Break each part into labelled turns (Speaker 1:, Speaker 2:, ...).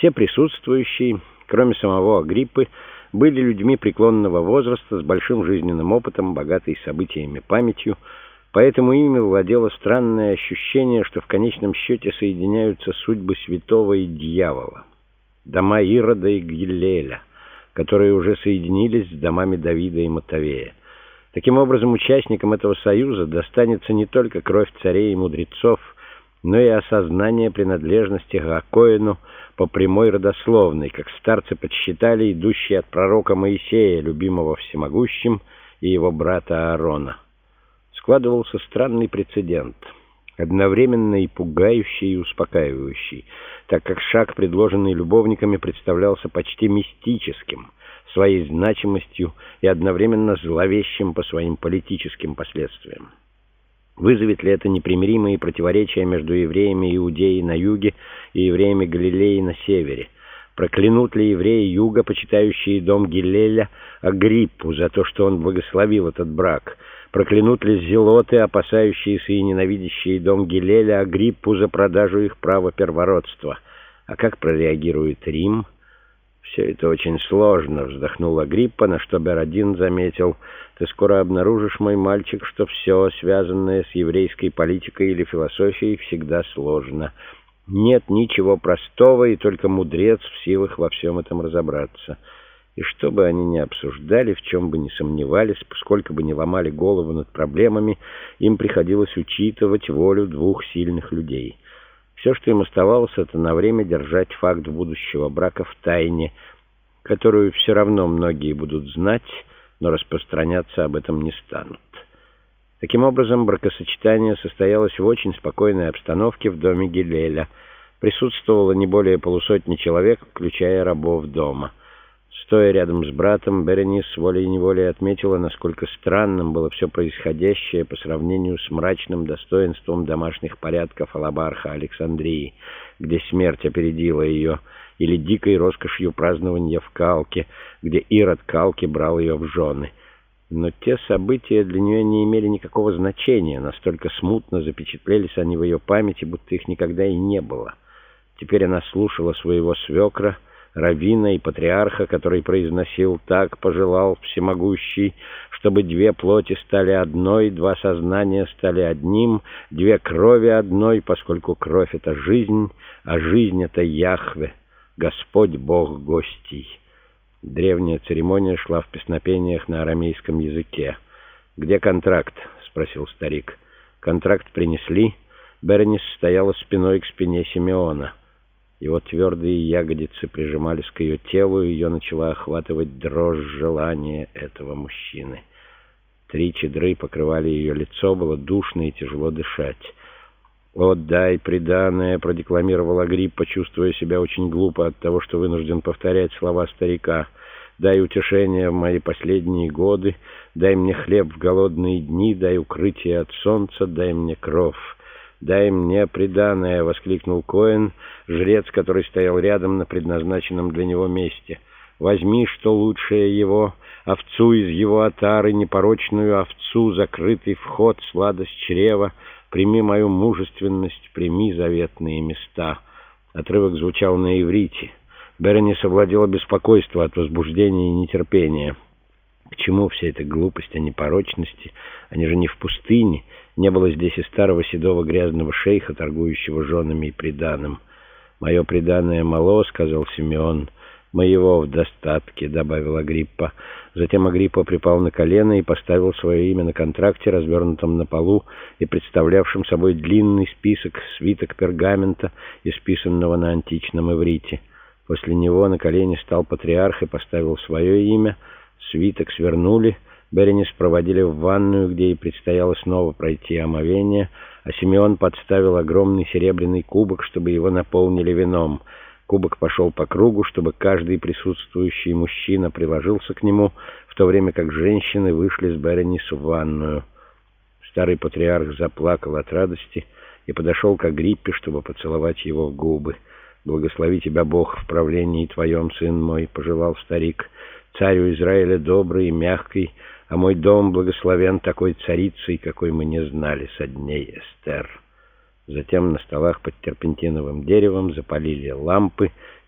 Speaker 1: Все присутствующие, кроме самого Агриппы, были людьми преклонного возраста, с большим жизненным опытом, богатой событиями памятью, поэтому ими владело странное ощущение, что в конечном счете соединяются судьбы святого и дьявола, дома Ирода и Гиллеля, которые уже соединились с домами Давида и Матавея. Таким образом, участникам этого союза достанется не только кровь царей и мудрецов, но и осознание принадлежности к Коэну по прямой родословной, как старцы подсчитали, идущие от пророка Моисея, любимого всемогущим, и его брата Аарона. Складывался странный прецедент, одновременно и пугающий, и успокаивающий, так как шаг, предложенный любовниками, представлялся почти мистическим, своей значимостью и одновременно зловещим по своим политическим последствиям. Вызовет ли это непримиримые противоречия между евреями Иудеи на юге и евреями Галилеи на севере? Проклянут ли евреи юга, почитающие дом Гиллеля, Агриппу за то, что он благословил этот брак? Проклянут ли зелоты, опасающиеся и ненавидящие дом Гиллеля, Агриппу за продажу их права первородства? А как прореагирует Рим? «Все это очень сложно», — вздохнул Агриппа, на что Беродин заметил: «Ты скоро обнаружишь, мой мальчик, что все, связанное с еврейской политикой или философией, всегда сложно. Нет ничего простого, и только мудрец в силах во всем этом разобраться. И что бы они ни обсуждали, в чем бы ни сомневались, сколько бы ни ломали голову над проблемами, им приходилось учитывать волю двух сильных людей». Все, что им оставалось, это на время держать факт будущего брака в тайне, которую все равно многие будут знать, но распространяться об этом не станут. Таким образом, бракосочетание состоялось в очень спокойной обстановке в доме Гиллеля. Присутствовало не более полусотни человек, включая рабов дома. Стоя рядом с братом, Беренис волей-неволей отметила, насколько странным было все происходящее по сравнению с мрачным достоинством домашних порядков Алабарха Александрии, где смерть опередила ее, или дикой роскошью празднования в Калке, где Ирод Калки брал ее в жены. Но те события для нее не имели никакого значения, настолько смутно запечатлелись они в ее памяти, будто их никогда и не было. Теперь она слушала своего свекра, раввина и патриарха, который произносил: «Так пожелал всемогущий, чтобы две плоти стали одной, два сознания стали одним, две крови одной, поскольку кровь — это жизнь, а жизнь — это Яхве, Господь Бог гостей». Древняя церемония шла в песнопениях на арамейском языке. «Где контракт?» — спросил старик. Контракт принесли. Беренис стояла спиной к спине Симеона. Его твердые ягодицы прижимались к ее телу, и ее начала охватывать дрожь желания этого мужчины. 3 чадры покрывали ее лицо, было душно и тяжело дышать. «О, дай приданое!» — продекламировал Агриппа, чувствуя себя очень глупо от того, что вынужден повторять слова старика. «Дай утешение в мои последние годы, дай мне хлеб в голодные дни, дай укрытие от солнца, дай мне кровь. «Дай мне приданое!» — воскликнул Коэн, жрец, который стоял рядом на предназначенном для него месте. «Возьми, что лучшее его, овцу из его отары, непорочную овцу, закрытый вход, сладость чрева, прими мою мужественность, прими заветные места». Отрывок звучал на иврите. Беренис овладело беспокойство от возбуждения и нетерпения. К чему вся эта глупость о непорочности? Они же не в пустыне. Не было здесь и старого седого грязного шейха, торгующего женами и приданым. «Мое приданое мало», — сказал Симеон. «Моего в достатке», — добавил Агриппа. Затем Агриппа припал на колено и поставил свое имя на контракте, развернутом на полу и представлявшем собой длинный список, свиток пергамента, исписанного на античном иврите. После него на колени стал патриарх и поставил свое имя. Свиток свернули. Беренис проводили в ванную, где ей предстояло снова пройти омовение, а Симеон подставил огромный серебряный кубок, чтобы его наполнили вином. Кубок пошел по кругу, чтобы каждый присутствующий мужчина приложился к нему, в то время как женщины вышли с Беренис в ванную. Старый патриарх заплакал от радости и подошел к Агриппе, чтобы поцеловать его в губы. «Благослови тебя Бог в правлении твоем, сын мой», — пожелал старик. «Царю Израиля добрый и мягкий, а мой дом благословен такой царицей, какой мы не знали со дней Эстер». Затем на столах под терпентиновым деревом запалили лампы,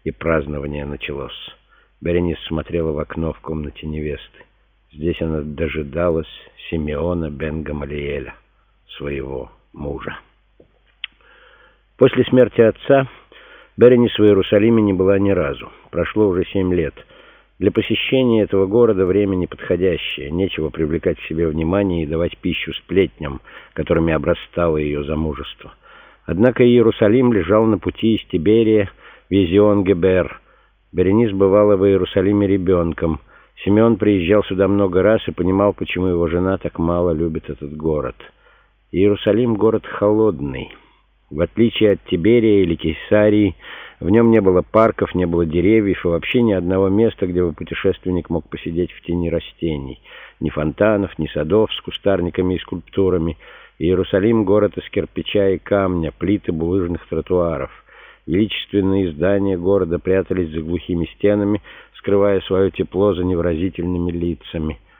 Speaker 1: и празднование началось. Беренис смотрела в окно в комнате невесты. Здесь она дожидалась Симеона бен Гамалиэля, своего мужа. После смерти отца Беренис в Иерусалиме не была ни разу. Прошло уже 7 лет. Для посещения этого города время неподходящее. Нечего привлекать к себе внимание и давать пищу сплетням, которыми обрастало ее замужество. Однако Иерусалим лежал на пути из Тиберия в Эзион-Гебер. Беренис бывала в Иерусалиме ребенком. Симеон приезжал сюда много раз и понимал, почему его жена так мало любит этот город. Иерусалим — город холодный. В отличие от Тиберия или Кейсарии, в нем не было парков, не было деревьев и вообще ни одного места, где бы путешественник мог посидеть в тени растений. Ни фонтанов, ни садов с кустарниками и скульптурами. Иерусалим — город из кирпича и камня, плиты булыжных тротуаров. Величественные здания города прятались за глухими стенами, скрывая свое тепло за невыразительными лицами.